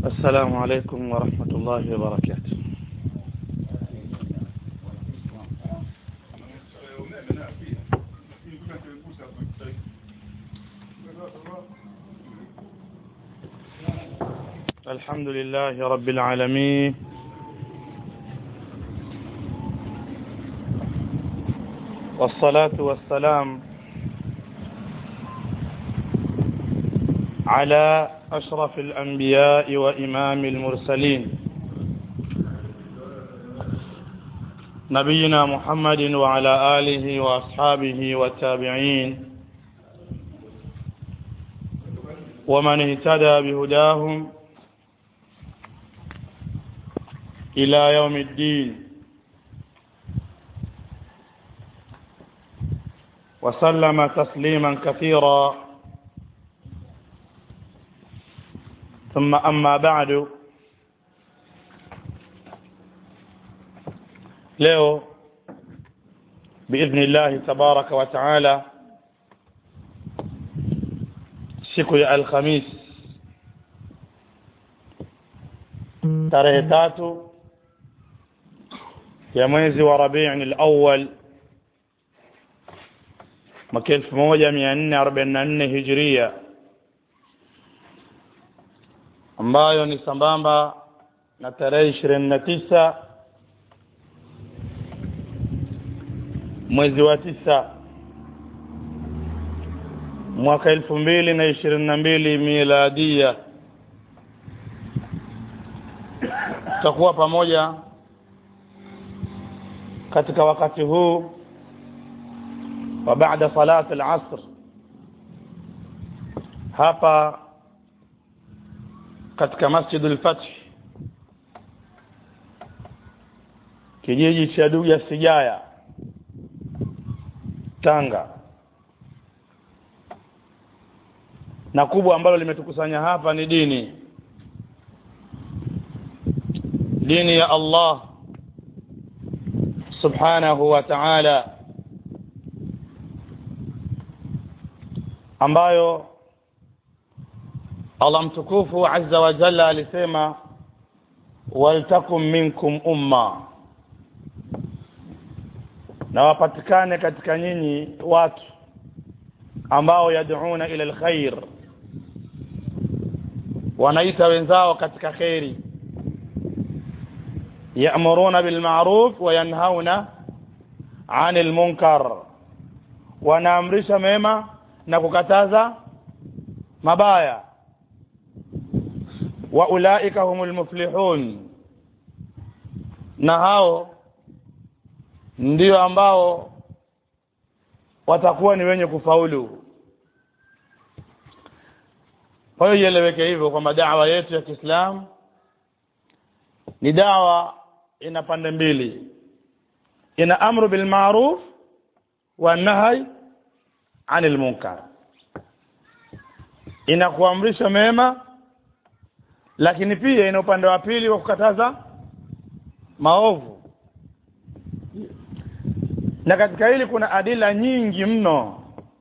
السلام عليكم ورحمة الله وبركاته. الحمد لله رب العالمين، والصلاة والسلام على أشرف الأنبياء وإمام المرسلين نبينا محمد وعلى آله وأصحابه والتابعين ومن اهتدى بهداهم إلى يوم الدين، وسلم تسليما كثيرا. ثم أما بعد، leo بإذن الله تبارك وتعالى siku ya Alhamis tarehe 3 ya mwezi wa Rabiul Awwal mwaka 1444 Hijria, ambayo ni sambamba na tarehe 29 mwezi wa 9 mwaka 2022 miladia. Tutakuwa pamoja katika wakati huu wa baada salat al-asr hapa katika Masjid al-Fath, kijiji cha Duga Sijaya, Tanga. Na kubwa ambalo limetukusanya hapa ni dini ya Allah subhanahu wa ta'ala, ambayo Allah mtukufu azza wa jalla alisema waltakum minkum umma, na wapatikane katika nyinyi watu ambao yad'una ila alkhair, wanaita wenzao katika khairi, ya'muruna bil ma'ruf wa yanhauna 'anil munkar, wanaamrisha mema na kukataza mabaya. Wa ulaika humul muflihun, na hao ndio ambao watakuwa ni wenye kufaulu. Kwa hiyo ieleweke hivyo kwamba da'wa yetu ya Kiislamu ni da'wa ina pande mbili, ina amru bil ma'ruf wa nahy 'anil munkar, ina kuamrisha mema, lakini pia ina upande wa pili wa kukataza maovu. Na katika hili kuna adila nyingi mno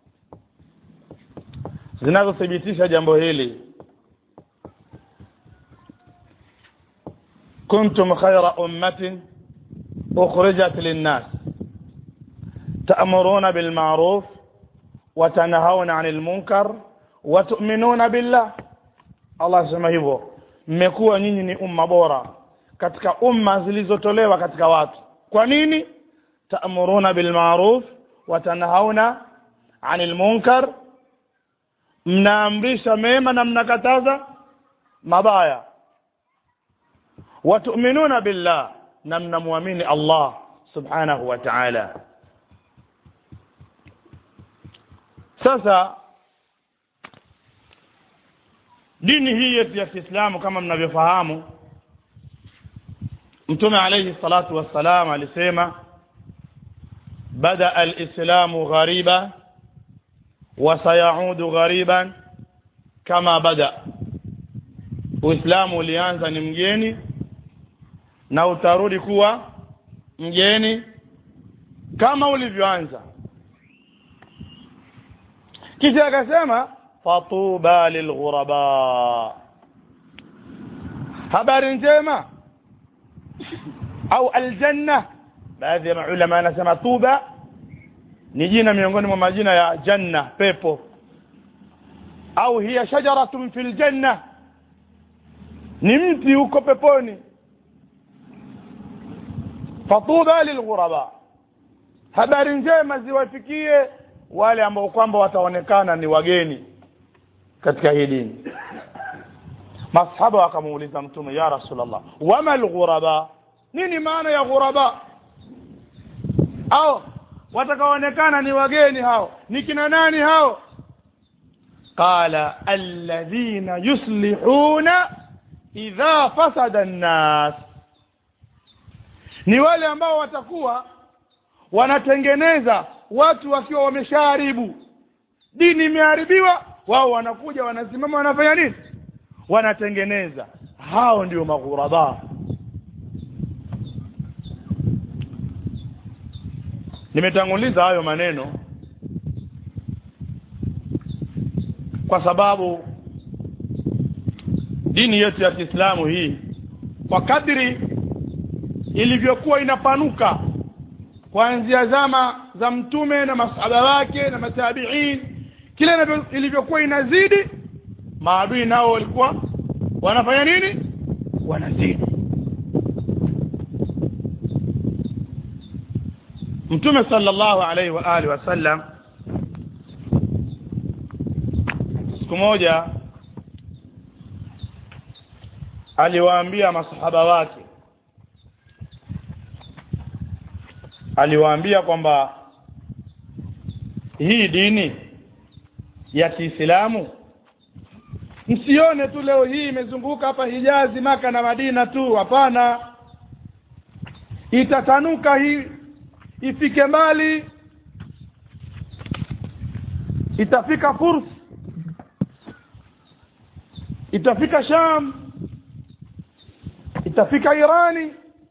zinazothibitisha jambo hili. Kuntum khayra ummatin ukhrijat lin-nas ta'muruna bil ma'ruf wa tanhauna 'anil munkar wa tu'minuna billah. Allah sema hivyo, mmekuwa nyinyi ni umma bora katika umma zilizotolewa katika watu. Kwa nini? Ta'muruna bil ma'ruf wa tanhauna 'anil munkar, mnaamrisha mema na mnakataza mabaya. Wa tu'minuna billah, na mnamuamini Allah subhanahu wa ta'ala. Sasa dini hii yetu ya Kiislamu kama mnavyofahamu, Mtume alayhi salatu wassalam alisema bada al-islamu ghariba wa sayaudu ghariban kama bada. Uislamu ulianza ni mgeni na utarudi kuwa mgeni kama ulivyoanza. Kisha akasema fatuba lilghuraba, habari njema au aljanna. Baadhi ya maulama wanasema tuba ni jina miongoni mwa majina ya janna, pepo, au hiya shajaratun fil janna, ni mti huko peponi. fatuba lilghuraba, habari njema ziwafikie wale ambao kwamba wataonekana ni wageni katika hii dini. Masahaba wakamuuliza Mtume, ya Rasulullah, wama alghuraba, nini maana ya ghuraba? Au watakaoonekana ni wageni hao ni kina nani hao? Qala alladhina yuslihuna idha fasada an-nas, ni wale ambao watakuwa wanatengeneza watu wakiwa wameshaharibu, dini imeharibiwa, wao wanakuja wanasimama wanafanya nini? Wanatengeneza. Hao ndio maghuraba. Nimetanguliza hayo maneno kwa sababu dini yetu ya Kiislamu hii, kwa kadri ilivyokuwa inapanuka kuanzia zama za Mtume na masahaba wake na matabi'in, kila ilivyokuwa inazidi, maadui nao walikuwa wanafanya nini? Wanazidi. Mtume sallallahu alaihi wa alihi wasallam siku moja aliwaambia masahaba wake, aliwaambia kwamba hii dini ya Kiislamu msione tu leo hii imezunguka hapa Hijazi, Maka na Madina tu. Hapana, itatanuka hii, ifike mbali, itafika Furs, itafika Sham, itafika Irani,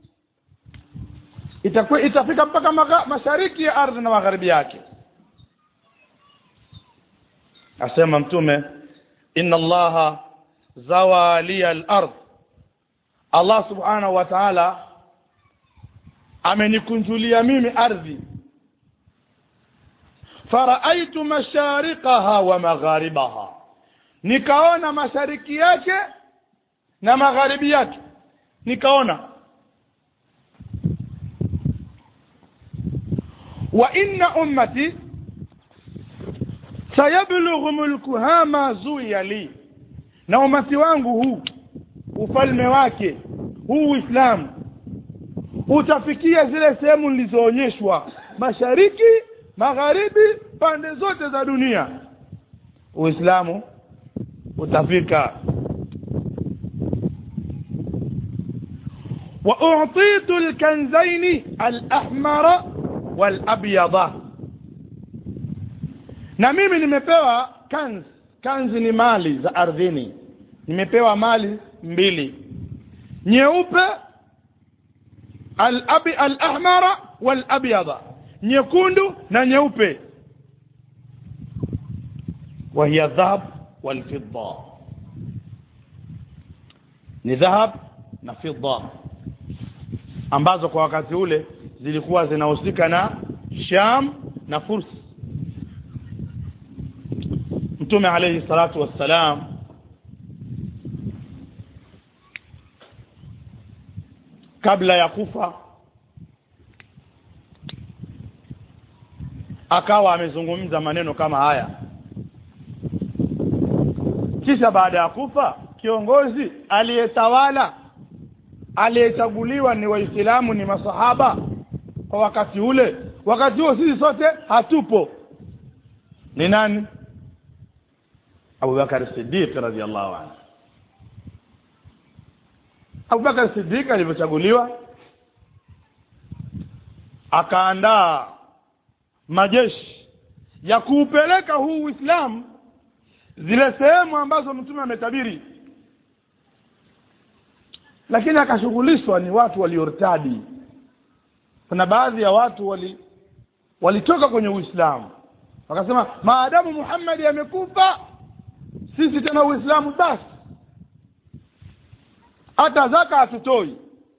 itafika mpaka mashariki ya ardhi na magharibi yake. Asema Mtume, inna Allaha zawaliya al-ard, Allah subhanahu wa ta'ala amenikunjulia mimi ardhi. Faraaitu mashariqaha wa magharibaha, nikaona mashariki yake na magharibi yake, nikaona. Wa inna ummati sayablughu mulkuha ma zuya li, na umati wangu huu ufalme wake huu Uislamu utafikia zile sehemu nilizoonyeshwa, mashariki, magharibi, pande zote za dunia Uislamu utafika. Wa u'titu al-kanzaini al-ahmara wal-abyada, na mimi nimepewa kanzi ni mali za ardhini, nimepewa mali mbili, nyeupe al-ahmara wal-abyada, nyekundu na nyeupe. Wa hiya dhahab wal-fidda, ni dhahab na fidda ambazo kwa wakati ule zilikuwa zinahusika na Sham na Furs. Mtume alayhi salatu wassalam kabla ya kufa akawa amezungumza maneno kama haya. Kisha baada ya kufa, kiongozi aliyetawala, aliyechaguliwa ni Waislamu, ni masahaba kwa wakati ule. Wakati huo sisi sote hatupo. Ni nani? Abu Bakar Siddiq radhiyallahu anhu. Abu Bakar Siddiq alipochaguliwa akaandaa majeshi ya kuupeleka huu Uislamu zile sehemu ambazo Mtume ametabiri, lakini akashughulishwa ni watu waliortadi. Kuna baadhi ya watu walitoka kwenye Uislamu wakasema, maadamu Muhammad amekufa, sisi tena Uislamu basi. hata zaka hatutoi.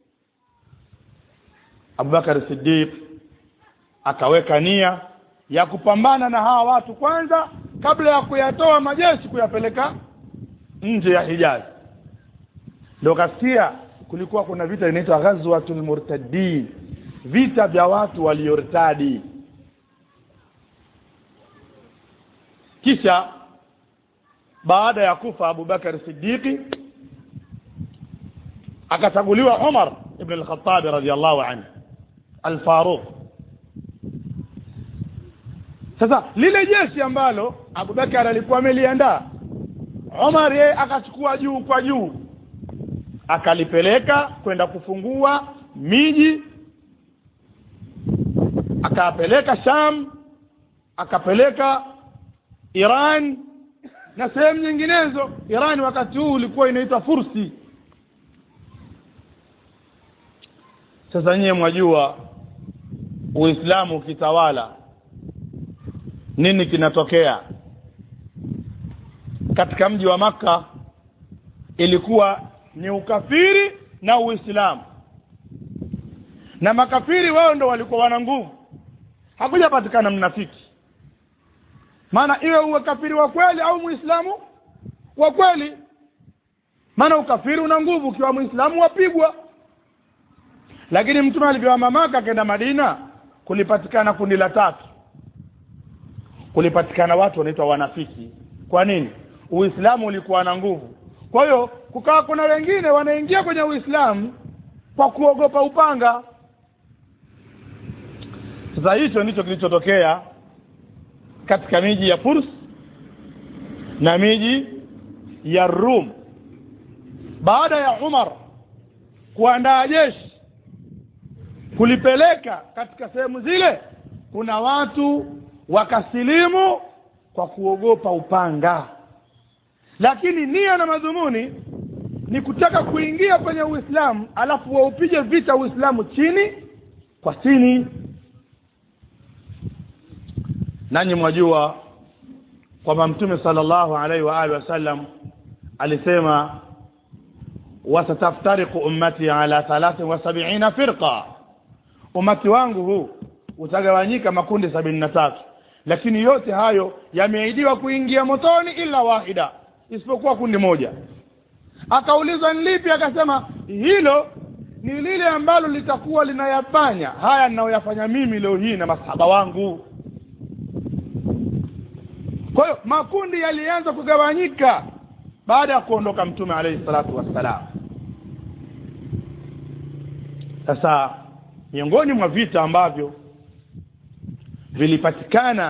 Abubakar Siddiq akaweka nia ya kupambana na hawa watu kwanza kabla ya kuyatoa majeshi kuyapeleka nje ya Hijaz. Ndio kasikia kulikuwa kuna vita inaitwa Ghazwatul Murtaddin, vita vya watu waliortadi. Kisha baada ya kufa Abubakar Siddiq akachaguliwa Umar ibn al-Khattab radhiyallahu anhu al-Faruq. Sasa lile jeshi ambalo Abubakar alikuwa ameliandaa, Umar yeye akachukua juu kwa juu akalipeleka kwenda kufungua miji, akapeleka Sham, akapeleka Iran na sehemu nyinginezo. Iran wakati huu ilikuwa inaitwa Fursi. Sasa nyie mwajua Uislamu ukitawala nini kinatokea. Katika mji wa Makka ilikuwa ni ukafiri na Uislamu, na makafiri wao ndio walikuwa wana nguvu, hakujapatikana mnafiki. Maana iwe ukafiri wa kweli au Muislamu wa kweli, maana ukafiri una nguvu, ukiwa Muislamu wapigwa. Lakini mtume alipohama Makka kwenda Madina kulipatikana kundi la tatu. Kulipatikana watu wanaitwa wanafiki. Kwa nini? Uislamu ulikuwa na nguvu. Kwa hiyo kukawa kuna wengine wanaingia kwenye Uislamu kwa kuogopa upanga. Sasa hicho ndicho kilichotokea katika miji ya Furs na miji ya Rum. Baada ya Umar kuandaa jeshi kulipeleka katika sehemu zile, kuna watu wakasilimu kwa kuogopa upanga, lakini nia na madhumuni ni kutaka kuingia kwenye Uislamu alafu waupige vita Uislamu chini kwa chini. Nanyi mwajua kwamba Mtume sallallahu alaihi wa alihi wasallam alisema wasataftariqu ummati ala 73 firqa, umati wangu huu utagawanyika makundi 73, lakini yote hayo yameahidiwa kuingia motoni ila wahida, isipokuwa kundi moja. Akaulizwa ni lipi? Akasema hilo ni lile ambalo litakuwa linayafanya haya ninayoyafanya mimi leo hii na masahaba wangu. Kwa hiyo makundi yalianza kugawanyika baada ya kuondoka Mtume alayhi salatu wassalam. Sasa miongoni mwa vita ambavyo vilipatikana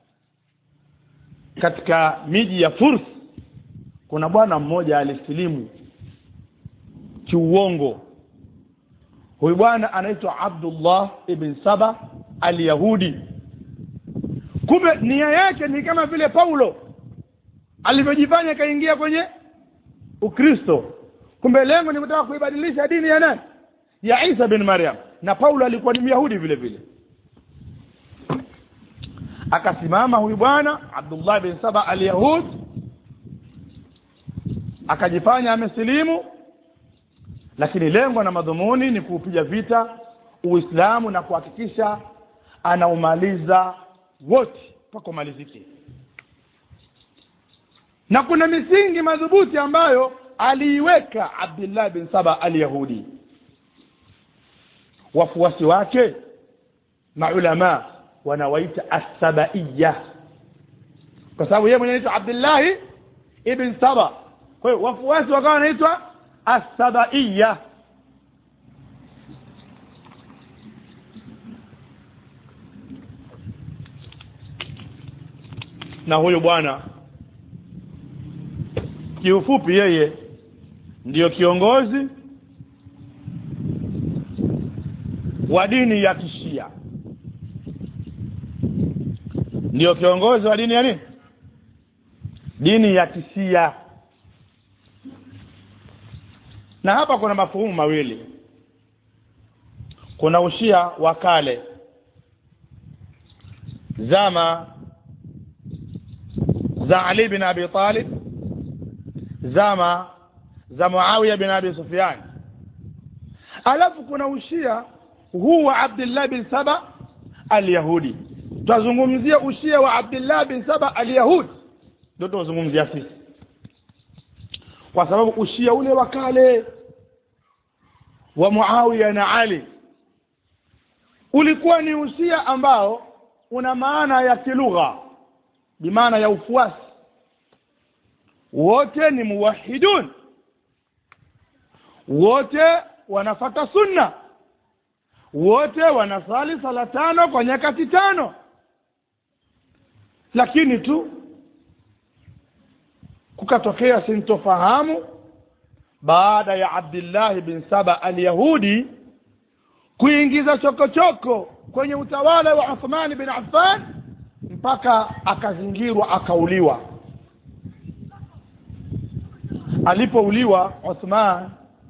katika miji ya Furs, kuna bwana mmoja alisilimu kiuongo. Huyu bwana anaitwa Abdullah ibn Saba al-Yahudi. Kumbe nia yake ni kama vile Paulo alivyojifanya kaingia kwenye Ukristo. Kumbe lengo ni kutaka kuibadilisha dini ya nani? Ya Isa bin Maryam. Na Paulo alikuwa ni Myahudi vile vile. Akasimama huyu bwana Abdullah bin Saba al-Yahud, akajifanya amesilimu, lakini lengo na madhumuni ni kuupiga vita Uislamu na kuhakikisha anaumaliza wote mpaka umalizike. Na kuna misingi madhubuti ambayo aliiweka Abdullah bin Saba al-Yahudi. Wafuasi wake maulama wanawaita as-Sabaiyya, kwa sababu yeye mwenyewe anaitwa Abdullah ibn Saba. Kwa hiyo wafuasi wakawa wanaitwa as-Sabaiyya. Na huyo bwana kiufupi yeye ndiyo kiongozi wa dini ya Kishia. Ndiyo kiongozi wa dini ya nini? Dini ya Kishia. Na hapa kuna mafuhumu mawili. Kuna ushia wa kale, zama za Ali bin Abi Talib, zama za Muawiya bin Abi Sufyan. Alafu kuna ushia huu wa Abdullah bin Saba al-Yahudi. Tuzungumzia ushia wa Abdullah bin Saba al-Yahudi, ndio tuzungumzia sisi, kwa sababu ushia ule wa kale wa Muawiya na Ali ulikuwa ni ushia ambao una maana ya kilugha, bimaana ya ufuasi. Wote ni muwahidun, wote wanafuata sunna, wote wanasali sala 5 kwa nyakati 5. Lakini tu kukatokea sintofahamu baada ya Abdullah bin Saba al-Yahudi kuingiza chokochoko kwenye utawala wa Uthman bin Affan, mpaka akazingirwa, akauliwa. Alipouliwa Uthman,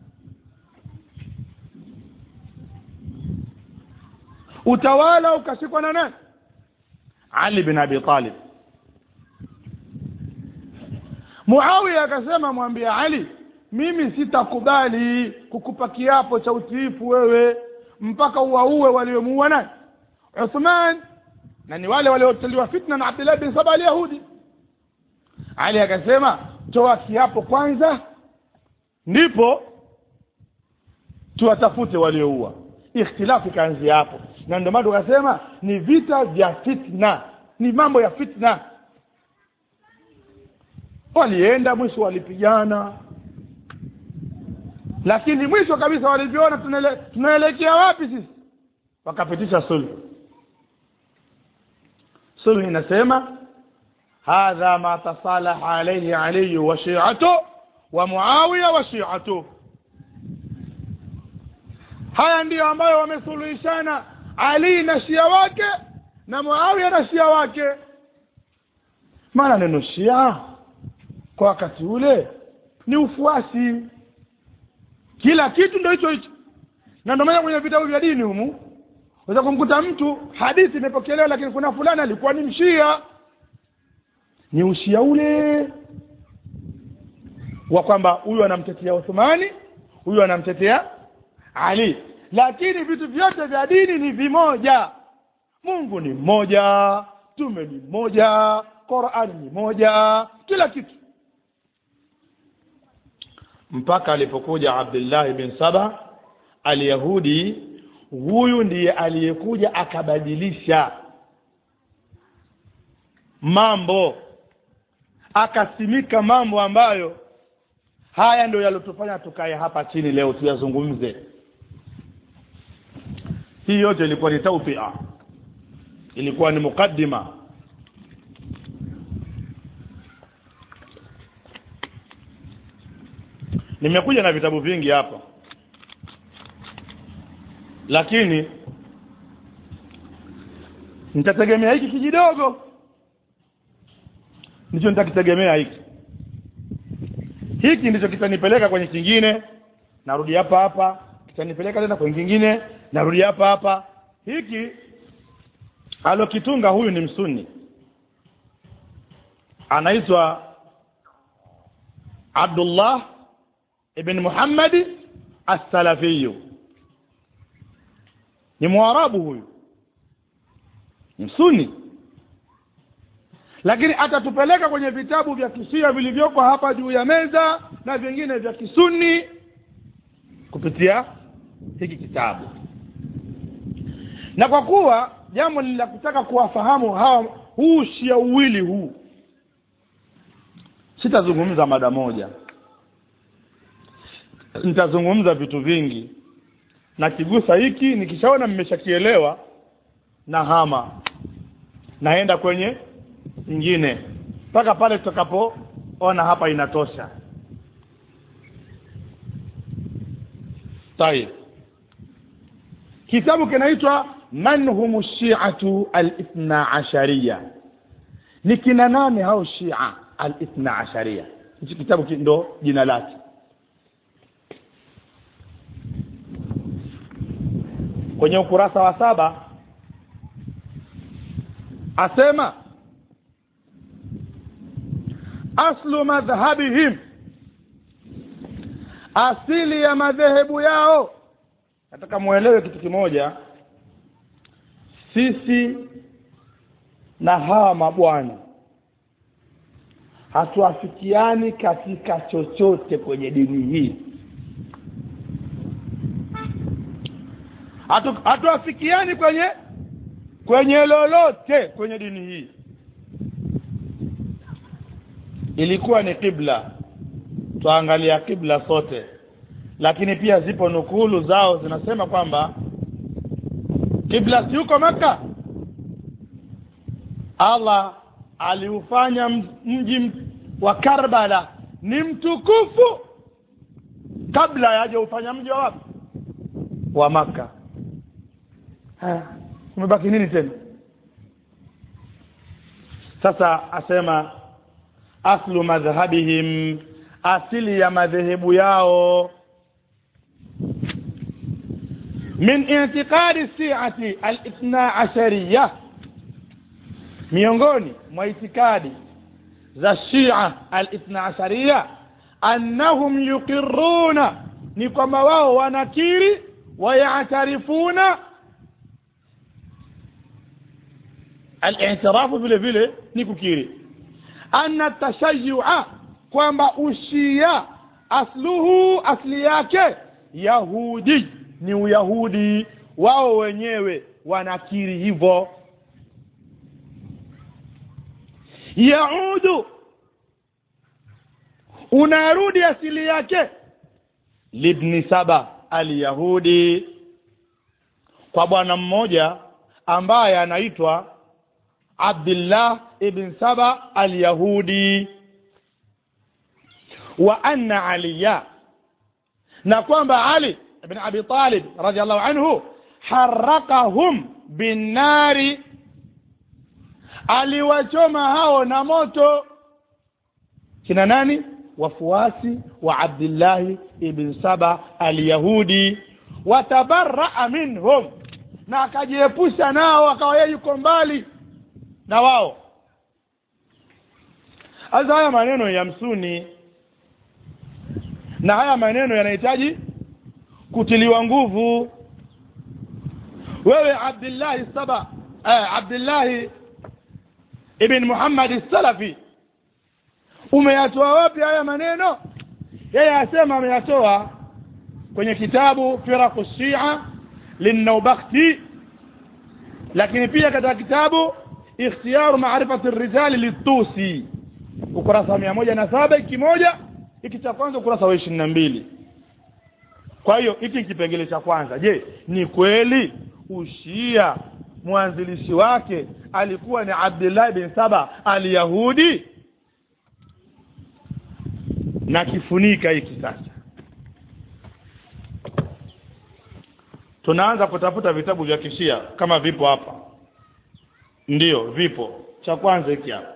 utawala ukashikwa na nani? Ali bin Abi Talib. Muawiya akasema, mwambie Ali, mimi sitakubali kukupa kiapo cha utiifu wewe mpaka uwaue waliomuua nani? Uthman, na ni wale waliotiliwa fitna na Abdullah bin Saba al-Yahudi. Ali akasema, toa kiapo kwanza ndipo tuwatafute walioua. Ikhtilafu kaanzia hapo, na ndio maana tukasema ni vita vya fitna, ni mambo ya fitna. Walienda mwisho walipigana, lakini mwisho kabisa waliviona tunaelekea wapi sisi, wakapitisha sulhu. Sulhu inasema hadha ma tasalaha alayhi Ali wa shi'atu wa Muawiya wa shi'atu. Haya ndio ambayo wamesuluhishana Ali na Shia wake na Muawiya na Shia wake. Maana neno Shia kwa wakati ule ni ufuasi, kila kitu ndio hicho hicho. Na ndio maana kwenye vitabu vya dini humu unaweza kumkuta mtu hadithi imepokelewa, lakini kuna fulani alikuwa ni mshia. Ni ushia ule wa kwamba huyu anamtetea Uthmani, huyu anamtetea Ali, lakini vitu vyote vya dini ni vimoja. Mungu ni mmoja, tume ni moja, Qur'an ni moja, kila kitu. Mpaka alipokuja Abdullah bin Saba al-Yahudi, huyu ndiye aliyekuja akabadilisha mambo, akasimika mambo ambayo haya ndio yalotufanya tukae hapa chini leo tuyazungumze. Hii yote ilikuwa ni tawfia, ilikuwa ni mukaddima. Nimekuja na vitabu vingi hapa, lakini nitategemea hiki kijidogo, ndicho nitakitegemea hiki. Hiki ndicho kitanipeleka kwenye kingine, narudi hapa hapa, kitanipeleka tena kwenye kingine, narudi hapa hapa. Hiki alokitunga huyu ni msunni, anaitwa Abdullah ibn Muhammad as-Salafi. Ni Mwarabu huyu, ni msunni, lakini atatupeleka kwenye vitabu vya Kishia vilivyoko hapa juu ya meza na vingine vya Kisunni kupitia hiki kitabu. Na kwa kuwa jambo ni la kutaka kuwafahamu hawa, huu Shia uwili huu, sitazungumza mada moja, nitazungumza vitu vingi, na kigusa hiki nikishaona mmeshakielewa na hama naenda kwenye nyingine mpaka pale tutakapoona hapa inatosha. Tayeb, kitabu kinaitwa Man humu Shi'atu al-Ithna Ashariya. Ni kina nani hao Shia al-Ithna Ashariya? Hichi kitabu ndo jina lake. Kwenye ukurasa wa 7 asema aslu madhhabihim asili ya madhehebu yao. Nataka muelewe kitu kimoja, sisi na hawa mabwana hatuafikiani katika chochote kwenye dini hii. Hatuafikiani kwenye lolote kwenye dini hii. Ilikuwa ni kibla, tuangalia kibla sote, lakini pia zipo nukulu zao zinasema kwamba kibla si huko Maka. Allah aliufanya mji wa Karbala ni mtukufu kabla yaje ufanya mji wa wapi? Wa Maka. Umebaki nini tena? Sasa asema aslu madhhabihim, asili ya madhehebu yao, min i'tiqadi shi'ati al-ithna ashariyah, miongoni mwa itikadi za Shia al-ithna ashariyah, annahum yuqirruna, ni kwamba wao wanakiri, wayatarifuna. Al-i'tirafu vile vile ni kukiri, anna tashayyu'a, kwamba ushia asluhu, asli yake yahudi, ni uyahudi. Wao wenyewe wanakiri hivyo. Yaudu, unarudi asili yake, libni Saba al-Yahudi, kwa bwana mmoja ambaye anaitwa Abdullah ibn Saba al-Yahudi. Wa anna Aliya, na kwamba Ali ibn Abi Talib radiyallahu anhu harrakahum bin nari, aliwachoma hao na moto. Kina nani? Wafuasi wa Abdullah ibn Saba al-Yahudi. Watabarra minhum, na akajiepusha nao, akawa yeye yuko mbali na wao. Haya maneno ya msuni, na haya maneno yanahitaji kutiliwa nguvu. Wewe Abdullah ibn Muhammad as-Salafi, umeyatoa wapi haya maneno? Yeye asema ameyatoa kwenye kitabu Firaq ash-Shia lin-Nawbakhti, lakini pia katika kitabu Ikhtiyar Ma'rifat ar-Rijal lit-Tusi, ukurasa 107 kimoja, hiki cha kwanza ukurasa wa 22. Kwa hiyo hiki kipengele cha kwanza, je, ni kweli ushia mwanzilishi wake alikuwa ni Abdullah bin Saba al-Yahudi? Na kifunika hiki sasa, tunaanza kutafuta vitabu vya kishia kama vipo hapa. Ndiyo, vipo. Cha kwanza hiki hapa,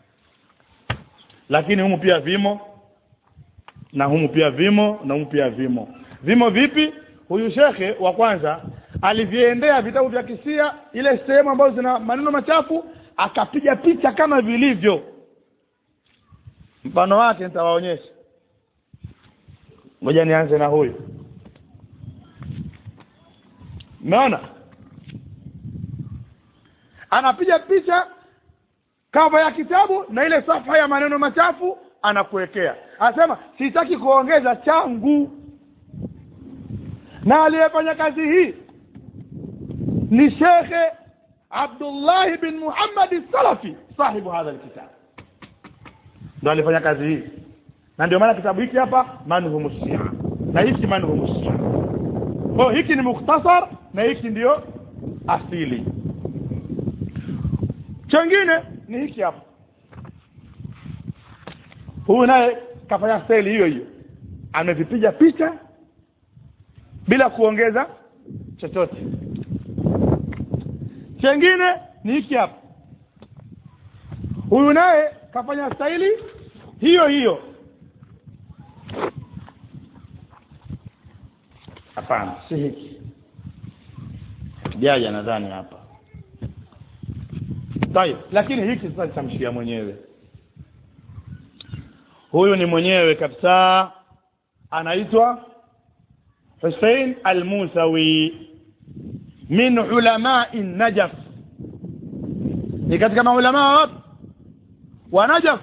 lakini humu pia vimo, na humu pia vimo, na humu pia vimo. Vimo vipi? Huyu shekhe wa kwanza aliviendea vitabu vya kishia, ile sehemu ambazo zina maneno machafu, akapiga picha kama vilivyo. Mfano wake nitawaonyesha. Ngoja nianze na huyu. Umeona? Anapiga picha cover ya kitabu na ile safa ya maneno machafu anakuwekea. Anasema sitaki kuongeza changu. Na aliyefanya kazi hii ni Sheikh Abdullah bin Muhammad as-Salafi, sahibu hadha alkitab. Ndio alifanya kazi hii. Na ndio maana kitabu hiki hapa Manhum Shia, na hiki Manhum Shia. Kwa hiki ni mukhtasar na hiki ndio asili. Chengine ni hiki hapa. Huyu naye kafanya style hiyo hiyo, amevipiga picha bila kuongeza chochote. Chengine ni hiki hapa. Huyu naye kafanya style hiyo hiyo. Hapana, si hiki. Jaja nadhani hapa. Sawa, lakini hiki sasa tamshia mwenyewe. Huyu ni mwenyewe kabisa anaitwa Hussein al-Musawi min ulama'i Najaf, ni katika maulama wa Najaf.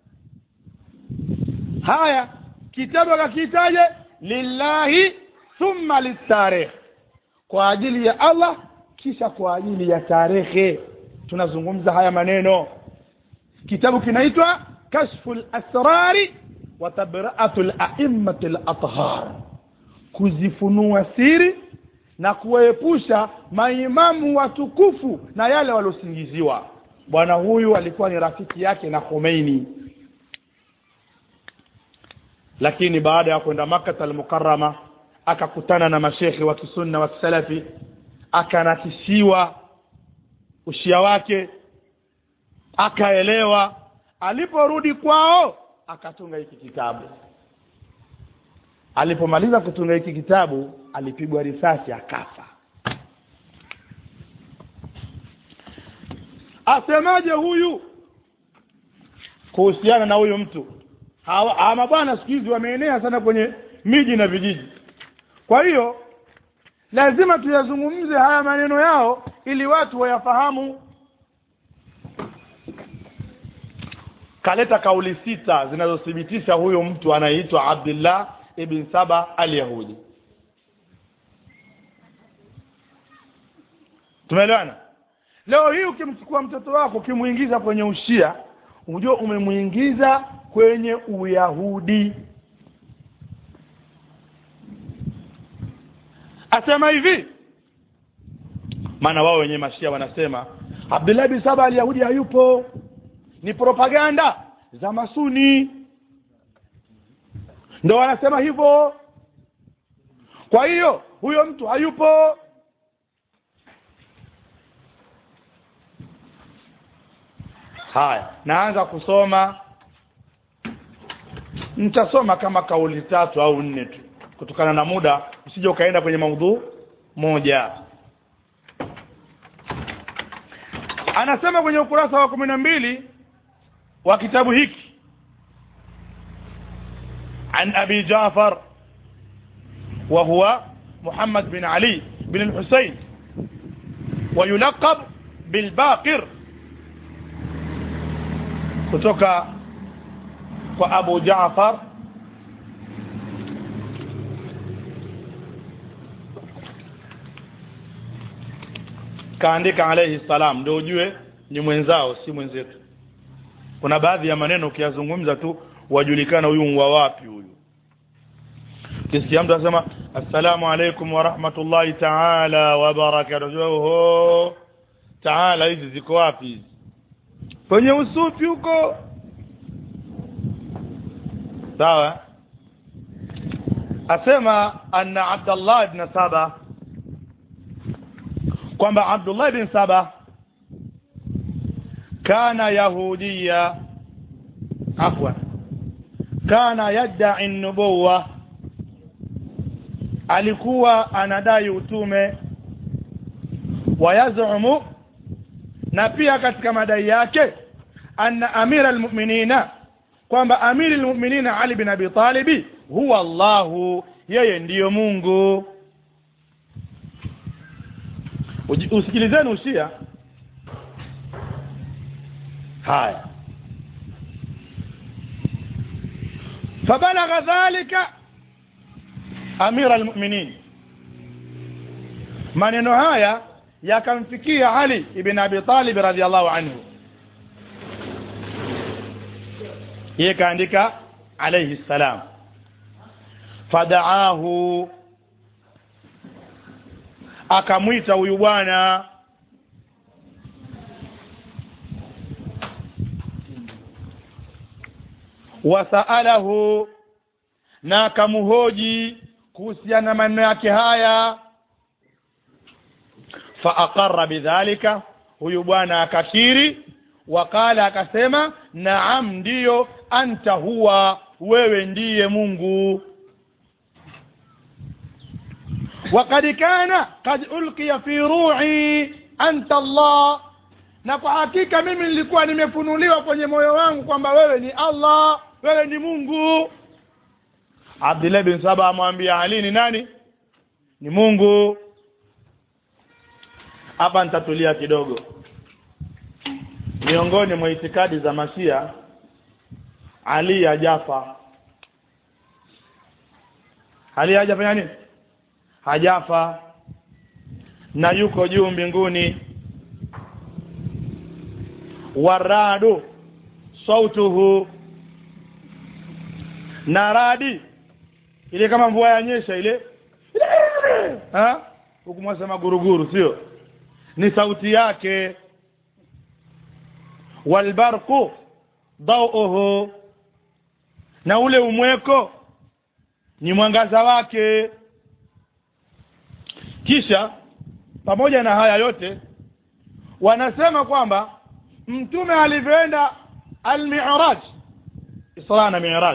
Haya, kitabu akakitaje lillahi thumma litarikh, kwa ajili ya Allah kisha kwa ajili ya tarehe. Tunazungumza haya maneno. Kitabu kinaitwa Kashful Asrari wa Tabra'atul A'immatil Athhar, kuzifunua siri na kuepusha maimamu watukufu na yale walosingiziwa. Bwana huyu alikuwa ni rafiki yake na Khomeini, lakini baada ya kwenda Makkah al-Mukarrama akakutana na mashekhi wa kisunna wa kisalafi, akanakishiwa ushia wake, akaelewa. Aliporudi kwao akatunga hiki kitabu. Alipomaliza kutunga hiki kitabu alipigwa risasi akafa. Asemaje huyu kuhusiana na huyu mtu? Hawa mabwana siku hizi wameenea sana kwenye miji na vijiji. Kwa hiyo lazima tuyazungumze haya maneno yao ili watu wayafahamu. Kaleta kauli 6 zinazothibitisha huyo mtu anaitwa Abdullah ibn Saba al-Yahudi. Tumeelewana? Leo hii ukimchukua mtoto wako ukimuingiza kwenye ushia, unajua umemuingiza kwenye Uyahudi. Asema hivi, maana wao wenyewe mashia wanasema Abdullah ibn Saba al-Yahudi hayupo, ni propaganda za Masuni, ndio wanasema hivyo. Kwa hiyo huyo mtu hayupo. Haya, naanza kusoma. Nitasoma kama kauli 3 au 4 tu kutokana na muda, usije ukaenda kwenye maudhu moja. Anasema kwenye ukurasa wa 12 wa kitabu hiki, an Abi Ja'far wa huwa Muhammad bin Ali bin al-Husayn wa yulaqab bil Baqir, kutoka kwa Abu Ja'far kaandika alayhi salam, ndio ujue ni mwenzao si mwenzetu. Kuna baadhi ya maneno ukiyazungumza tu wajulikana huyu wa wapi huyu. Kisikia mtu anasema assalamu alaykum wa rahmatullahi ta'ala wa barakatuhu, ta'ala hizi ziko wapi? Kwenye usufi huko. Sawa? Asema anna Abdullah ibn Saba, kwamba Abdullah ibn Saba kana yahudiya, afwan, kana yad'i an-nubuwah, alikuwa anadai utume, wayazumu, na pia katika madai yake anna amira al-mu'minina, kwamba amiri al-mu'minina Ali bin Abi Talib huwa Allahu, yeye ndiyo Mungu. Usikilizeni ushia. Haya, fabalagha dhalika amira al-mu'minin, maneno haya yakamfikia Ali ibn Abi Talib radhiyallahu anhu. Yeye kaandika alayhi salam, fadaahu, akamwita huyu bwana, wasaalahu, na akamhoji kuhusiana na maneno yake haya. Fa aqarra bidhalika, huyu bwana akakiri, wakala, akasema naam, ndiyo, anta huwa, wewe ndiye Mungu. Waqad kana qad ulqiya fi ruhi anta Allah, na kwa hakika mimi nilikuwa nimefunuliwa kwenye moyo wangu kwamba wewe ni Allah, wewe ni Mungu. Abdullah bin Saba amwambia Ali ni nani? Ni Mungu. Hapa nitatulia kidogo. Miongoni mwa itikadi za Mashia, Ali hajafa. Ali hajafanya nini? Hajafa na yuko juu mbinguni. Waradu sautuhu, na radi ile kama mvua yanyesha ile huku mwasema guruguru, sio? Ni sauti yake. Walbarqu dawuhu, na ule umweko ni mwangaza wake. Kisha pamoja na haya yote wanasema kwamba mtume alivyoenda al-Mi'raj, Isra na Mi'raj,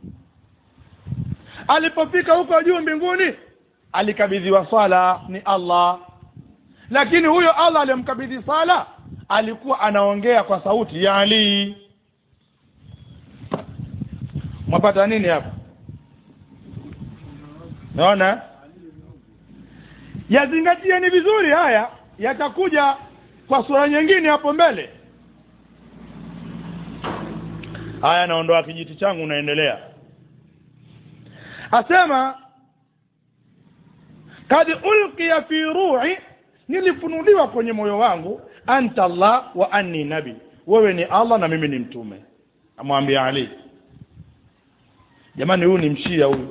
alipofika huko juu mbinguni alikabidhiwa sala ni Allah, lakini huyo Allah aliyemkabidhi sala alikuwa anaongea kwa sauti ya Ali. Mwapata nini hapa? Naona yazingatia ni vizuri, haya yatakuja kwa sura nyingine hapo mbele. Haya, naondoa kijiti changu, unaendelea. Asema kad ulqiya fi ruhi, nilifunuliwa kwenye moyo wangu, anta Allah wa anni nabi, wewe ni Allah na mimi ni mtume. Amwambia Ali. Jamani, huyu ni mshia huyu.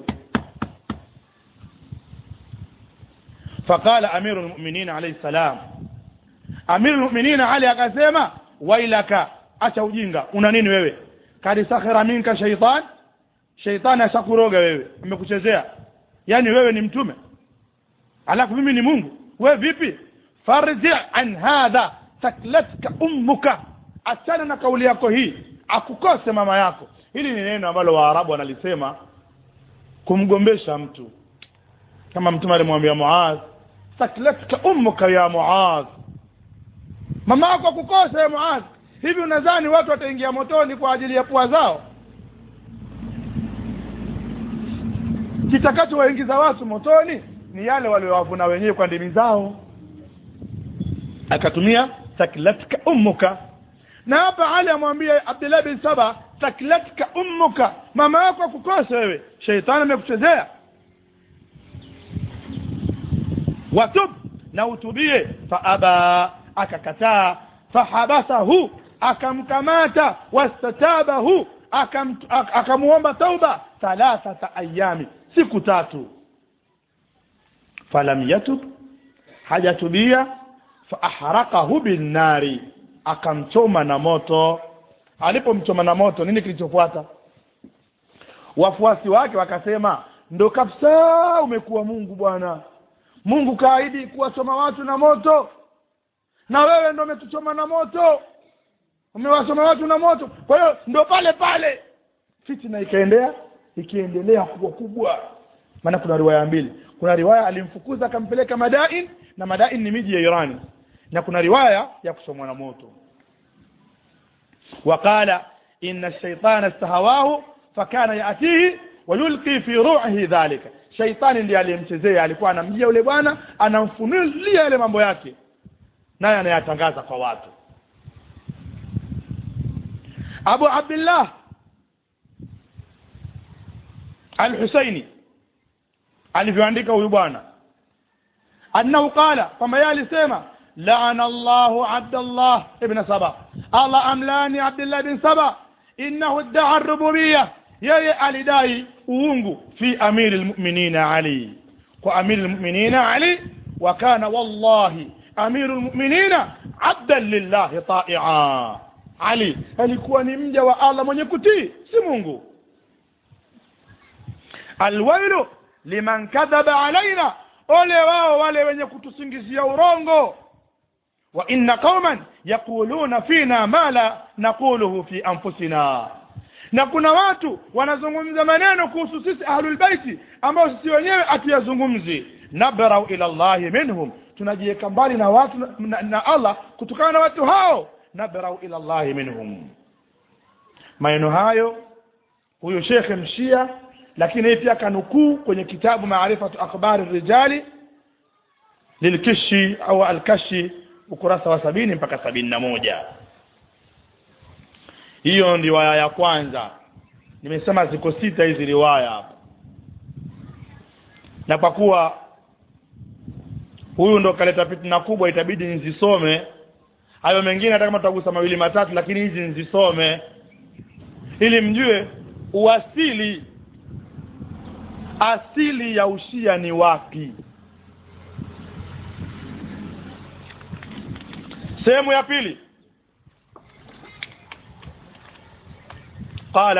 Faqala amirul mu'minin alayhi salam, amirul mu'minin Ali akasema, wailaka, acha ujinga, una nini wewe? Kadi sakhira minka shaytan, shaytan ashakuroga wewe, amekuchezea. Yani wewe ni mtume alafu mimi ni Mungu, wewe vipi? Farji an hadha taklatka ummuka, achana na kauli yako hii, akukose mama yako. Hili ni neno ambalo Waarabu wanalisema kumgombesha mtu. Kama mtume alimwambia Muaz, taklatka ummuka ya Muaz, mama yako akukose ya Muaz. Hivi unadhani watu wataingia motoni kwa ajili ya pua zao? Kitakacho waingiza watu motoni ni yale waliowavuna wenyewe kwa ndimi zao. Akatumia taklatka ummuka. Na hapa Ali amwambia Abdullah bin Saba, taklatka ummuka, mama yako akukose wewe, shetani amekuchezea. Watub, na utubie. Fa aba, akakataa. Fahabasahu, akamkamata. Wastatabahu, akamuomba tauba. 3 ayami, siku 3. Falam yatub, hajatubia. Fa ahraqahu bin nari, akamchoma na moto. Alipomchoma na moto, nini kilichofuata? Wafuasi wake wakasema, ndo kabisa umekuwa Mungu bwana. Mungu kaahidi kuwachoma watu na moto, na wewe ndo umetuchoma na moto, umewachoma watu na moto. Kwa hiyo ndo pale pale fitna ikiendelea kubwa kubwa. Maana kuna riwaya mbili. Kuna riwaya alimfukuza akampeleka Madain, na Madain ni miji ya Irani, na kuna riwaya ya kuchomwa na moto. Waqala inna ash-shaytana istahawahu fakana yatihi wa yulqi fi ruhihi dhalika, shaytani ndiye aliyemchezea, alikuwa anamjia yule bwana, anamfunulia yale mambo yake, naye anayatangaza kwa watu. Abu Abdullah al-Husaini alivyoandika huyu bwana, annahu qala, kama yeye alisema, la'ana Allahu Abdullah ibn Saba, Allah amlani Abdullah ibn Saba, innahu idda'a ar-rububiyyah, yeye alidai uungu fi amiril mu'minin Ali, kwa amiril mu'minin Ali, wa kana wallahi amirul mu'minin abdan lillahi ta'i'a. Ali alikuwa ni mja wa Allah mwenye kutii, si Mungu. Alwailu liman kadhaba alaina, ole wao wale wenye kutusingizia urongo. Wa inna qauman yaquluna fina ma la naquluhu fi anfusina, na kuna watu wanazungumza maneno kuhusu sisi ahlul baiti ambao sisi wenyewe atuyazungumzi. Nabrau ila Allah minhum, tunajiweka mbali na watu na Allah kutokana na watu hao. Nabrau ila Allah minhum. Maneno hayo huyo shekhe mshia lakini pia kanukuu kwenye kitabu Maarifatu Akhbari Rijali lilkishi au al-Kashi ukurasa wa 70 mpaka 71. Hiyo ndio riwaya ya kwanza. Nimesema ziko 6 hizi riwaya hapa, na kwa kuwa huyu ndo kaleta fitna kubwa, itabidi nizisome hayo mengine hata kama tutagusa mawili matatu, lakini hizi nizisome ili mjue asili ya ushia ni wapi. sehemu ya pili, قال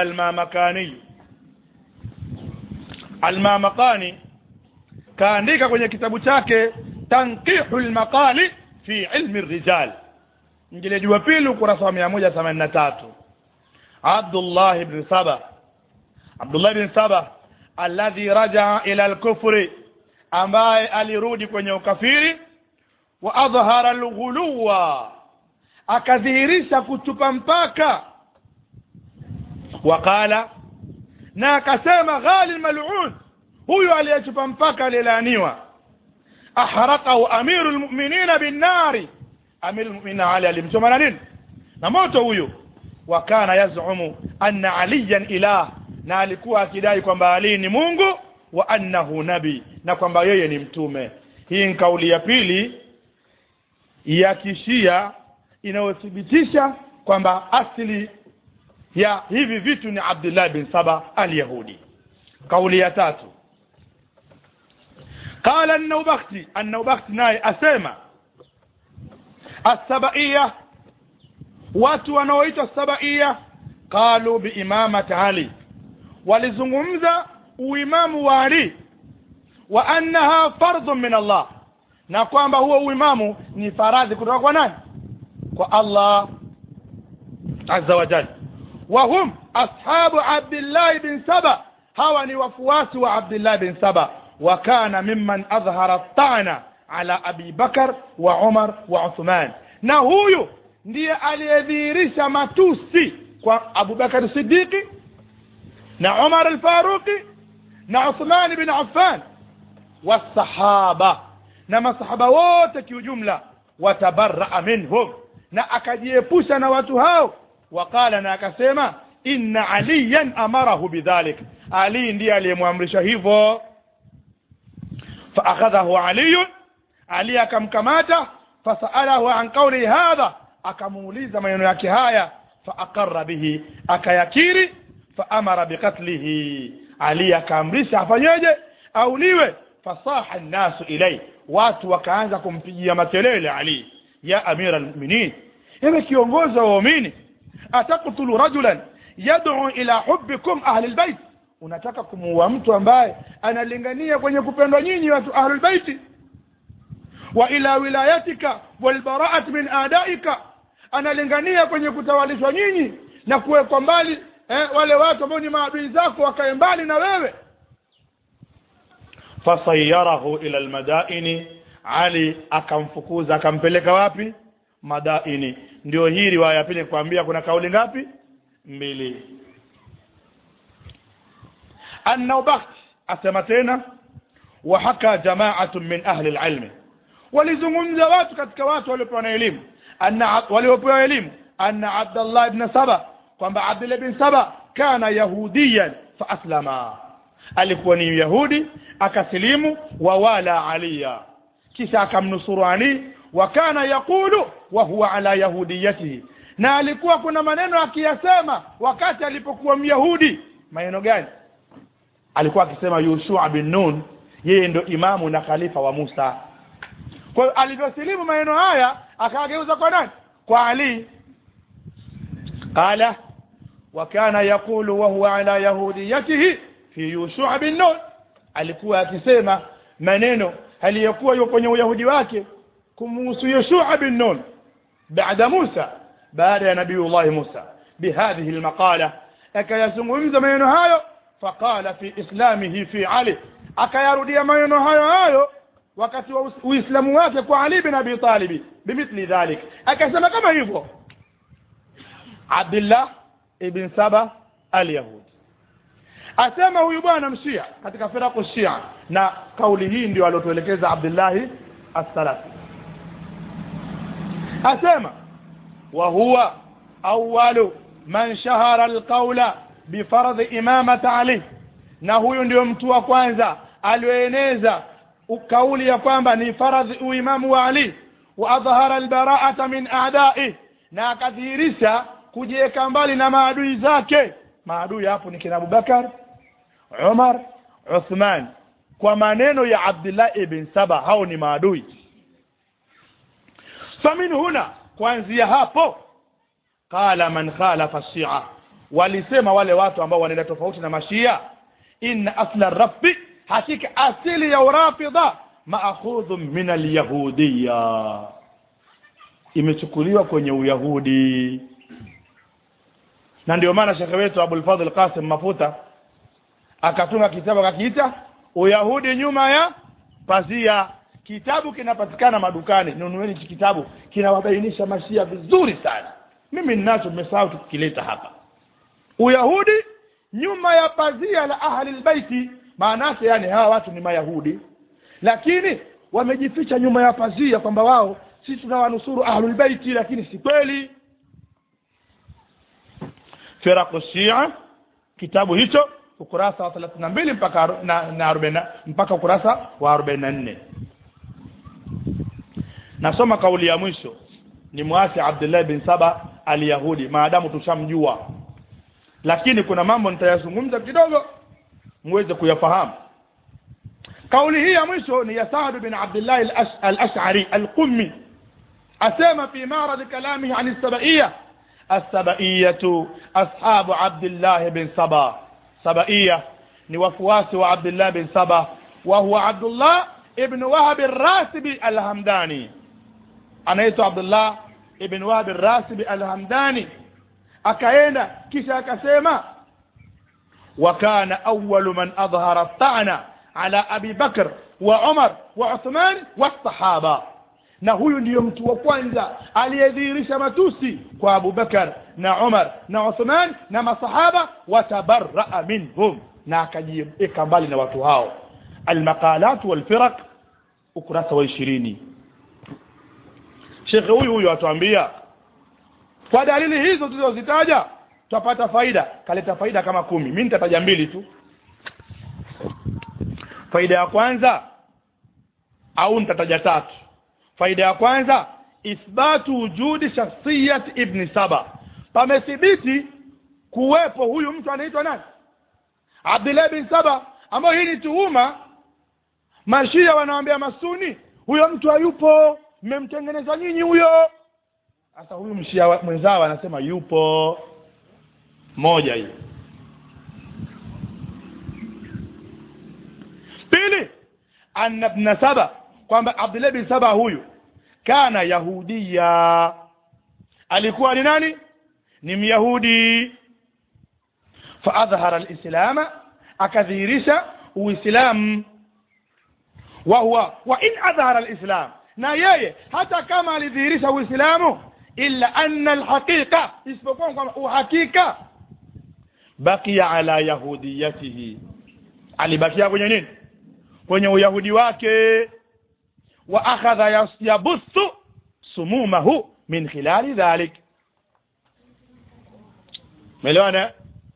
المامكاني kaandika kwenye kitabu chake Tanqihul Maqali fi ilmi rijal, njiledi wa pili ukurasa wa 183. Abdullah ibn Saba alladhi raja'a ila al-kufri, ambaye alirudi kwenye ukafiri, wa adhhara al-ghuluwa, akadhihirisha kutupa mpaka, waqala, na akasema ghali mal'un, huyu aliyetupa mpaka alilaniwa, ahraqahu amirul mu'minina bin nari, amirul mu'minina Ali alimchoma na nini? Na moto huyo. Wa kana yaz'umu anna aliyan ilah, na alikuwa akidai kwamba Ali ni Mungu, wa annahu nabi, na kwamba yeye ni mtume. Hii ni kauli ya pili ya kishia inayothibitisha kwamba asili ya hivi vitu ni Abdullah bin Saba al-Yahudi. Kauli ya tatu, قال النوبختي naye asema as-Sabaiyya, watu wanaoitwa Sabaiyya qalu bi imamati Ali, walizungumza uimamu wa Ali, wa annaha fardhun min Allah, na kwamba huo uimamu ni faradhi kutoka kwa nani? Kwa Allah azza wa jalla. Wa hum ashabu Abdullah bin Saba, hawa ni wafuasi wa Abdullah bin Saba. Wa kana mimman adhhara at-ta'na ala Abi Bakar wa Umar wa Uthman, na huyu ndiye aliyedhihirisha matusi kwa Abu Bakar Siddiqi na Umar al-Faruqi na Uthman bin Affan wasahaba, na masahaba wote kiujumla, watabarra minhum, na akajiepusha na watu hao. Wakala, na akasema inna aliyan amarahu bidhalik, Ali ndiye aliyemwamrisha hivyo. Fa akhadhahu Ali akamkamata, fasalahu an qawli hadha, akamuuliza maneno yake haya, fa aqarra bihi, akayakiri, fa amara biqatlihi, Ali akaamrisha afanyeje? Auliwe. Fasaha an-nasu ilay, watu wakaanza kumpigia makelele Ali, ya amira al-mu'minin, ewe kiongozi wa waumini, ataqtulu rajulan yad'u ila hubbikum ahli al-bayt, unataka kumuua mtu ambaye analingania kwenye kupendwa nyinyi watu ahli al-bayt, wa ila wilayatika wal bara'at min a'daika, analingania kwenye kutawalishwa nyinyi na kuwekwa mbali wale watu ambao ni maadui zako, wakae mbali na wewe. Fasayyarahu ila al-madaini, Ali akamfukuza akampeleka wapi? Madaini. Ndio hii riwaya ya pili kuambia kuna kauli ngapi? 2. An-Nawbakhti asema tena, wa haka jama'atun min ahli al-ilm, walizungumza watu katika watu waliopewa elimu, waliopewa elimu, anna Abdullah ibn Saba, kwamba Abdullah ibn Saba kana yahudiyan fa aslama, alikuwa ni Yahudi akasilimu, wa wala Aliya, kisha akamnusuru Ali, wa kana yaqulu wa huwa ala yahudiyatihi, na alikuwa kuna maneno akiyasema wakati alipokuwa Myahudi. Maneno gani? Alikuwa akisema Yushua bin Nun yeye ndo imamu na khalifa wa Musa. Kwa hiyo alivyosilimu maneno haya akageuza kwa nani? Kwa Ali. Qala wa kana yaqulu wa huwa ala yahudiyatihi fi Yushua bin Nun, alikuwa akisema maneno aliyokuwa yuko kwenye uyahudi wake kumhusu Yushua bin Nun baada Musa, baada ya Nabiiullah Musa, bihadhihi almaqala, akayazungumza maneno hayo. Faqala fi islamihi fi Ali, akayarudia maneno hayo wakati wa uislamu wake kwa Ali bin Abi Talib, bimithli dhalik, akasema kama hivyo. Abdullah ibn Saba al-Yahudi asema huyu bwana mshia katika firaqu shia, na kauli hii ndio alotuelekeza Abdullah as-Salafi. asema wa huwa awwalu man shahara al-qawla bi fardh imamati Ali, na huyu ndio mtu wa kwanza alioeneza kauli ya kwamba ni faradhi uimamu wa Ali, wa adhhara al-bara'ata min a'da'i, na akadhihirisha kujiweka mbali na maadui zake. Maadui hapo ni kina Abubakar, Umar, Uthman. Kwa maneno ya Abdullah ibn Saba, hao ni maadui. Famin huna, kuanzia hapo, qala man khalafa shia, walisema wale watu ambao wanaenda tofauti na mashia, inna asla rafi, hakika asili ya urafidha, maakhudhun min al-yahudiyya, imechukuliwa kwenye uyahudi. Na ndio maana shekhe wetu Abul Fadhl Qasim Mafuta akatunga kitabu akakiita Uyahudi nyuma ya pazia. Kitabu kinapatikana madukani, nunueni kitabu, kinawabainisha mashia vizuri sana. Mimi ninacho, nimesahau tukileta hapa. Uyahudi nyuma ya pazia la ahli albayti, maana yake yani hawa watu ni mayahudi, lakini wamejificha nyuma ya pazia kwamba wao sisi tunawanusuru ahlul bayti, lakini si kweli. Firaqu Shia, kitabu hicho, ukurasa wa 32 mpaka na 40 mpaka ukurasa wa 44. Nasoma kauli ya mwisho, ni muasi Abdullah bin Saba al-Yahudi, maadamu tushamjua, lakini kuna mambo nitayazungumza kidogo muweze kuyafahamu. kauli hii ya mwisho ni ya Saad bin Abdullah al-Ash'ari al-Qummi, asema fi marad kalamihi an as-Sabaiyya, as-Sabaiyatu ashabu Abdullah bin Saba. Sabaiyya ni wafuasi wa Abdullah bin Saba, wa huwa Abdullah ibn Wahab al-Rasibi al-Hamdani. Anaitwa Abdullah ibn Wahab al-Rasibi al-Hamdani. Akaenda kisha akasema, wa kana awwalu man adhhara at-ta'na ala Abi Bakr wa Umar wa Uthman wa sahaba, na huyu ndiyo mtu wa kwanza aliyedhihirisha matusi kwa Abu Bakar na Umar na Uthman na masahaba, watabarra minhum, na akajiweka mbali na watu hao. Al-Maqalat wal Firaq, ukurasa wa 20. Sheikh huyu atuambia kwa dalili hizo tulizozitaja tutapata faida. Kaleta faida kama 10, mimi nitataja 2 tu. Faida ya kwanza, au nitataja 3. Faida ya kwanza, ithbatu wujudi shakhsiyat ibn Saba, pamethibiti kuwepo huyu mtu anaitwa nani, Abdullah bin Saba, ambao hii ni tuhuma mashia wanaambia masuni huyo mtu hayupo, mmemtengeneza nyinyi huyo. Sasa huyu mshia mwenzao anasema yupo. Moja hiyo. Pili, anna ibn Saba, kwamba Abdullah bin Saba huyu kana yahudiya, alikuwa ni nani, ni myahudi. Fa adhhara al-islam, akadhihirisha uislamu. wa in adhhara al-islam, na yeye hata kama alidhihirisha uislamu, illa anna al-haqiqa, isipokuwa kwamba uhakika, baqiya ala yahudiyatihi, alibakia kwenye nini, kwenye uyahudi wake. Wa akhadha yabuthu sumumahu min khilali dhalik. Melewana,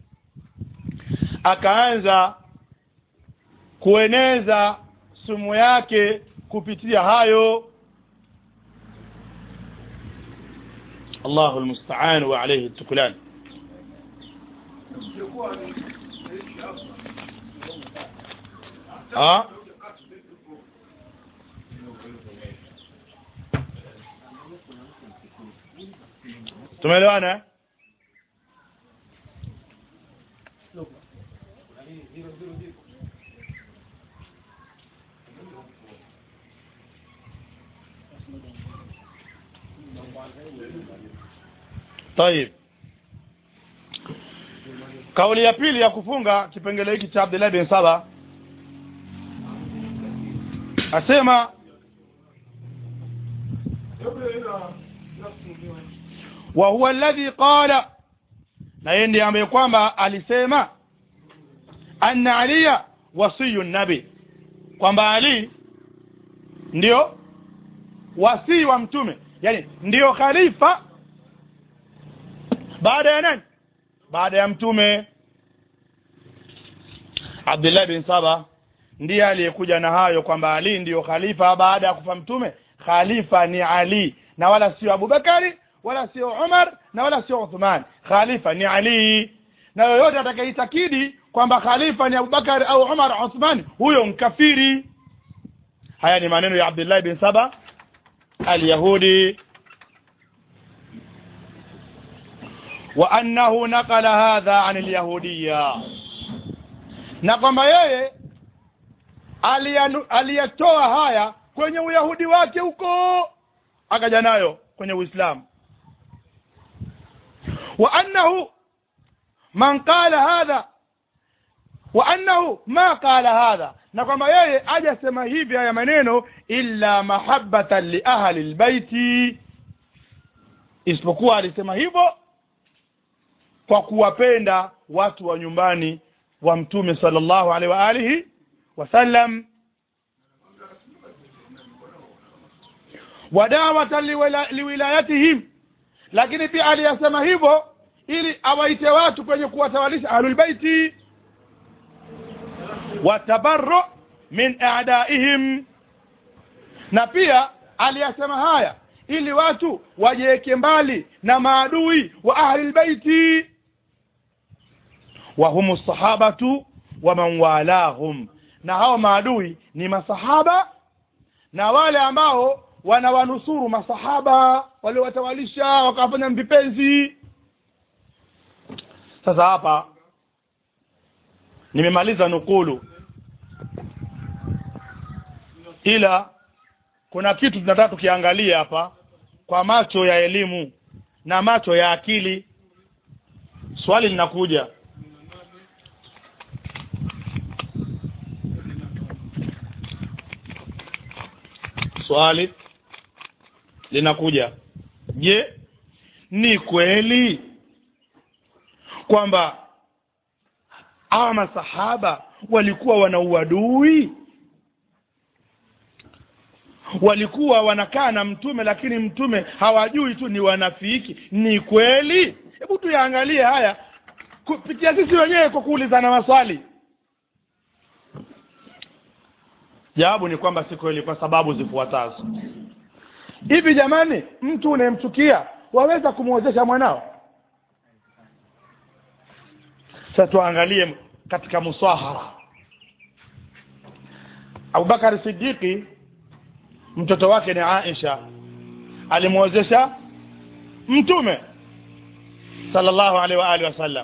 akaanza kueneza sumu yake kupitia hayo. Allahu almusta'an wa alayhi at-tuklan. Tumeelewana? طيب, kauli ya pili ya kufunga kipengele hiki cha Abdullah bin Saba, asema wa huwa alladhi qala, na yeye ndiye ambaye kwamba alisema, anna aliya wasiyu nabi, kwamba Ali ndio wasii wa mtume, yani ndio khalifa baada ya nani? Baada ya mtume. Abdullah bin Saba ndiye aliyekuja na hayo kwamba Ali ndio khalifa baada ya kufa mtume. Khalifa ni Ali na wala sio Abubakari wala sio Umar na wala sio Uthman. Khalifa ni Ali, na yoyote atakayeitakidi kwamba khalifa ni Abubakari au Umar au Uthman, huyo mkafiri. Haya ni maneno ya Abdullah bin Saba al-Yahudi. Wa annahu naqala hadha an al-yahudiyya, na kwamba yeye aliyatoa haya kwenye uyahudi wake huko akaja nayo kwenye Uislamu. Wa annahu man qala hadha wa annahu ma qala hadha, na kwamba yeye hajasema hivi haya maneno illa mahabbatan li ahli albayti, isipokuwa alisema hivyo kwa kuwapenda watu wa nyumbani wa mtume sallallahu alaihi wa alihi wasallam, wa da'watan liwilayatihim, lakini pia aliyasema hivyo ili awaite watu kwenye kuwatawalisha ahlul baiti, wa tabarru min a'daihim, na pia aliyasema haya ili watu wajiweke mbali na maadui wa ahlul baiti, wa humu sahabatu wa man walahum, na hao maadui ni masahaba na wale ambao wanawanusuru masahaba wale watawalisha wakafanya vipenzi. Sasa hapa nimemaliza nukulu, ila kuna kitu tunataka tukiangalia hapa kwa macho ya elimu na macho ya akili. Swali linakuja, je, ni kweli kwamba hawa masahaba walikuwa wana uadui, walikuwa wanakaa na mtume lakini mtume hawajui tu, ni wanafiki? Ni kweli? Hebu tuyaangalie haya kupitia sisi wenyewe kwa kuulizana maswali. Jawabu ni kwamba si kweli kwa sababu zifuatazo. Hivi jamani, mtu unemchukia waweza kumwozesha mwanao? Sasa tuangalie katika musahara. Abubakar Siddiqi mtoto wake ni Aisha, alimwozesha mtume sallallahu alaihi wa alihi wasallam.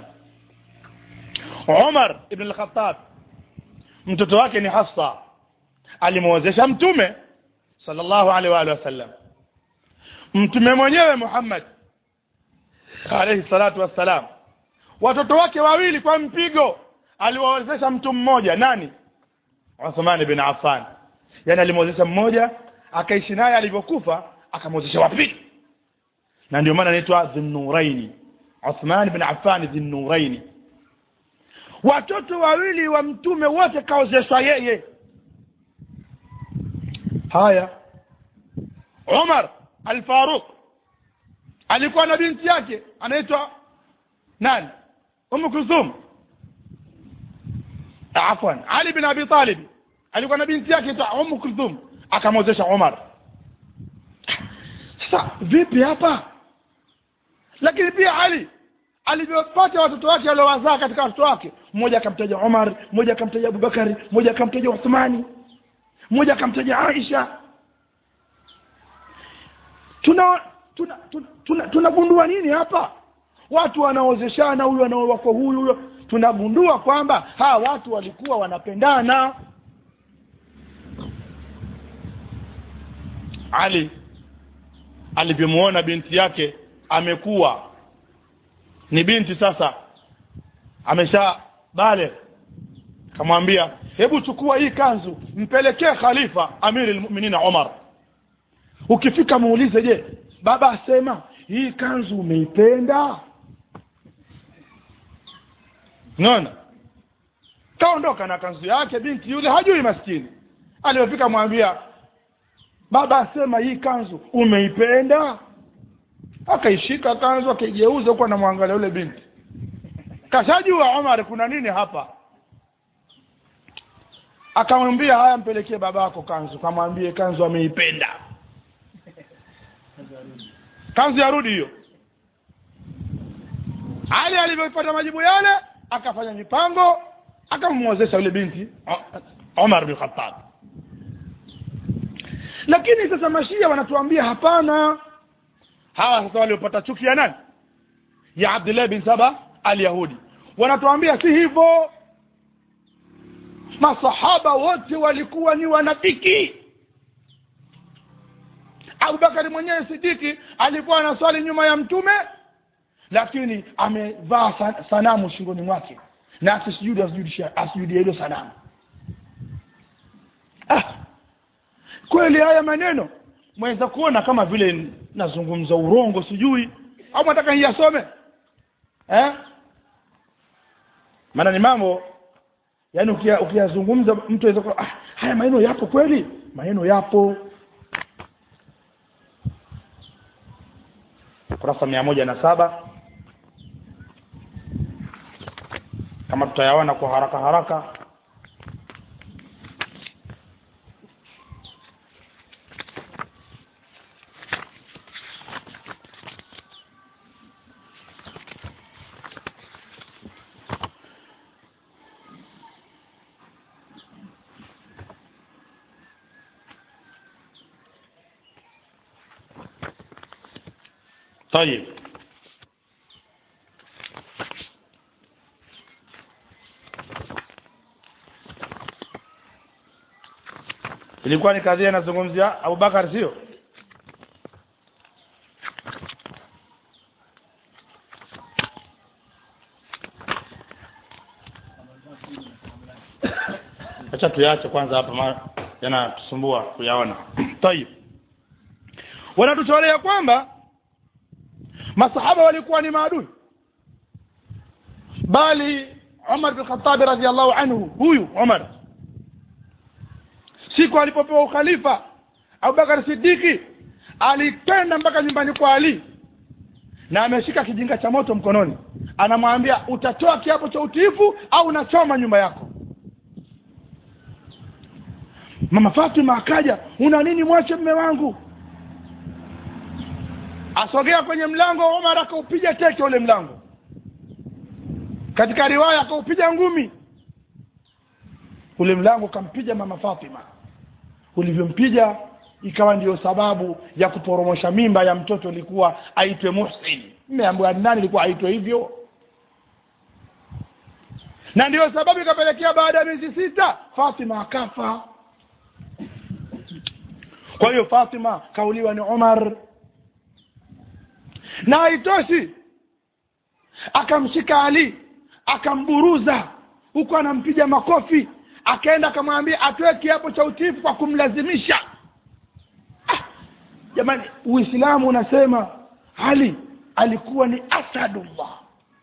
Umar ibn al-Khattab mtoto wake ni Hafsa, alimwozesha mtume sallallahu alaihi wa alihi wasallam. Mtume mwenyewe Muhammad alayhi salatu wassalam, watoto wake wawili kwa mpigo aliwaozesha mtu mmoja. Nani? Uthman ibn Affan. Yani alimwozesha mmoja akaishi naye, alipokufa akamwozesha wa pili, na ndio maana anaitwa Dhunnuraini. Uthman ibn Affan Dhunnuraini. Watoto wawili wa mtume wote kaozesha yeye. Haya, Umar al-Faruq alikuwa na binti yake anaitwa nani? Kulthum. Afwan, Ali bin Abi Talib alikuwa na binti yake anaitwa Kulthum, akamwozesha Umar. Sasa vipi hapa? Lakini pia Ali alivyopata watoto wake aliowazaa katika watoto wake, mmoja akamtaja Umar, mmoja akamtaja Abubakari, mmoja akamtaja Uthmani, mmoja akamtaja Aisha. Tunagundua nini hapa? Watu wanaozeshana, huyu anaoa kwa huyu. Tunagundua kwamba hawa watu walikuwa wanapendana. Ali alivyomuona binti yake amekuwa ni binti sasa, amesha bale, akamwambia hebu chukua hii kanzu mpelekee khalifa Amir al-Mu'minin Umar, ukifika muulize, je, baba asema hii kanzu umeipenda? Unaona? Kaondoka na kanzu yake. Binti yule hajui maskini, alipofika mwambia baba asema hii kanzu umeipenda. Akaishika kanzu akaigeuza huko na muangalia yule binti. Kashajua Omar kuna nini hapa. Akamwambia haya, mpelekee babako kanzu, kamwambie kanzu ameipenda. Kanzu yarudi hiyo. Ali alipopata majibu yale akafanya mipango, akamwozesha yule binti Omar bin Khattab. Lakini sasa Mashia wanatuambia hapana. Hawa sasa waliopata chuki ya nani? Ya Abdullah bin Saba al-Yahudi. Wanatuambia si hivyo, masahaba wote walikuwa ni wanafiki. Abu Bakari mwenyewe Sidiki alikuwa anaswali nyuma ya Mtume, lakini amevaa sanamu shingoni mwake na asijudi hilo sanamu. Kweli haya maneno mweza kuona kama vile nazungumza urongo, sijui au nataka niyasome maana ni mambo yani ukiyazungumza mtu anaweza haya maneno yapo kweli. Maneno yapo. Kurasa 107 kama tutayaona kwa haraka haraka. طيب ilikuwa ni kadhia nazungumzia Abu Bakar, sio? Acha tuache kwanza hapa, yanatusumbua kuyaona. طيب wanatutolea kwamba masahaba walikuwa ni maadui, bali Umar bin Khattab radhiyallahu anhu, huyu Umar siku alipopewa ukhalifa Abu Bakar Siddiqi alikwenda mpaka nyumbani kwa Ali na ameshika kijinga cha moto mkononi, anamwambia utatoa kiapo cha utiifu au unachoma nyumba yako. Mama Fatima akaja, una nini, mwache mume wangu. Asogea kwenye mlango, Umar akaupiga teke ule mlango. Katika riwaya akaupiga ngumi. Ule mlango kampiga mama Fatima. Ulivyompiga ikawa ndio sababu ya kuporomosha mimba ya mtoto ilikuwa aitwe Muhsin. Mmeambiwa nani ilikuwa aitwe hivyo? Na ndio sababu ikapelekea baada ya miezi 6 Fatima akafa. Kwa hiyo Fatima kauliwa ni Umar. Na haitoshi, akamshika Ali akamburuza huko, anampiga makofi, akaenda akamwambia atoe kiapo cha utiifu kwa kumlazimisha. Jamani, Uislamu unasema Ali alikuwa ni Asadullah.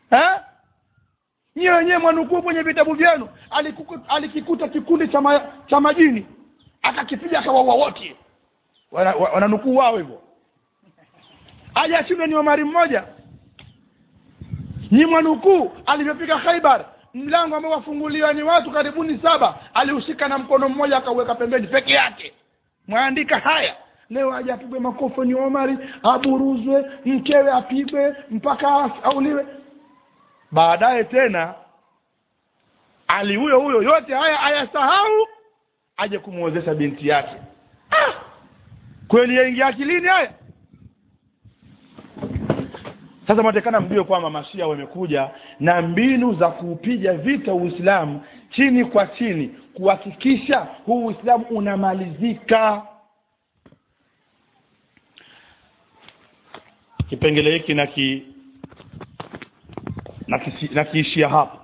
Nyie wenyewe mwanukuu kwenye vitabu vyenu, alikikuta kikundi cha majini akakipiga akawaua wote. Wananukuu wao hivyo. Hajashindwa ni Omari mmoja. Ni mwanukuu alivyofika Khaibar, mlango ambao wafunguliwa ni watu karibuni 7, aliushika na mkono mmoja akauweka pembeni peke yake. Mwaandika haya, leo haja apigwe makofi ni Omari, aburuzwe, mkewe apigwe mpaka auliwe. Baadaye tena Ali huyo yote haya ayasahau, aje kumuozesha binti yake. Kweli yaingia akilini haya? Sasa mwatekana mjue kwamba Mashia wamekuja na mbinu za kuupiga vita Uislamu chini kwa chini, kuhakikisha huu Uislamu unamalizika. Kipengele hiki na kiishia hapa.